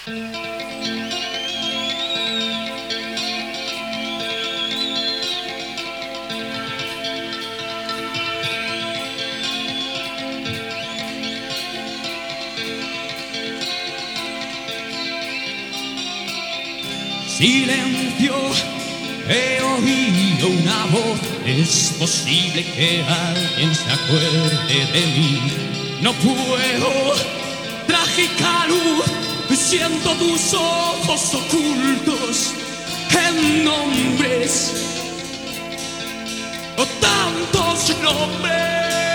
Silencio, he oído una voz. Es posible que alguien se acuerde de mí. No puedo, trágica luz, siento tus ojos ocultos en nombres, o tantos nombres.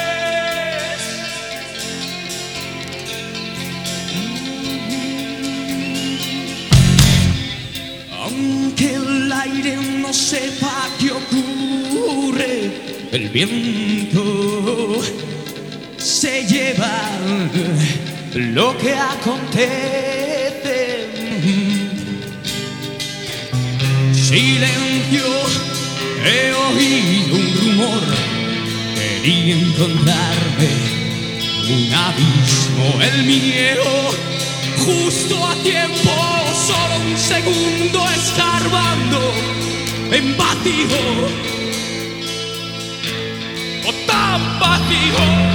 Aunque el aire no sepa qué ocurre, el viento se lleva lo que acontece. Silencio, he oído un rumor, quería encontrarme un abismo, el miedo, justo a tiempo, solo un segundo escarbando en vacío, o tan vacío.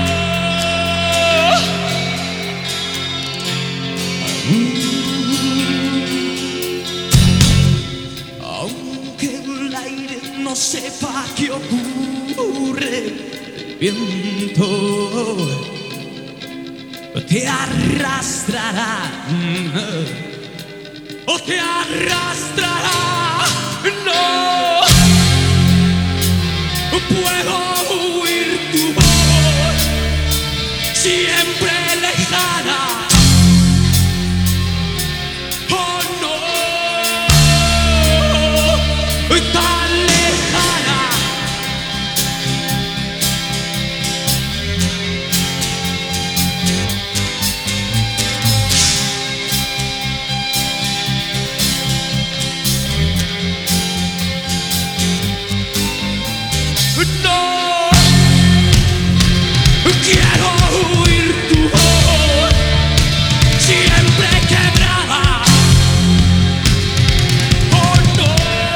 Aunque el aire no sepa qué ocurre, el viento te arrastrará, o te arrastrará. No puedo oír tu voz, siempre lejana. Oh no, tan lejana. No quiero oír tu voz, siempre quebrada. Oh no,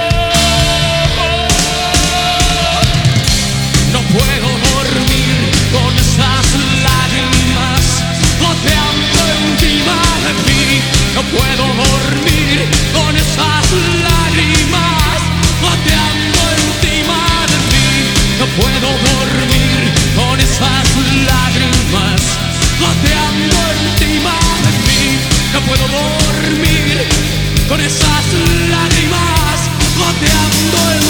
no puedo dormir con esas lágrimas goteando encima de mí. No puedo dormir con esas lágrimas goteando encima de mí. No puedo dormir con esas lágrimas goteando encima de mí. No puedo dormir con esas lágrimas goteando encima de mí.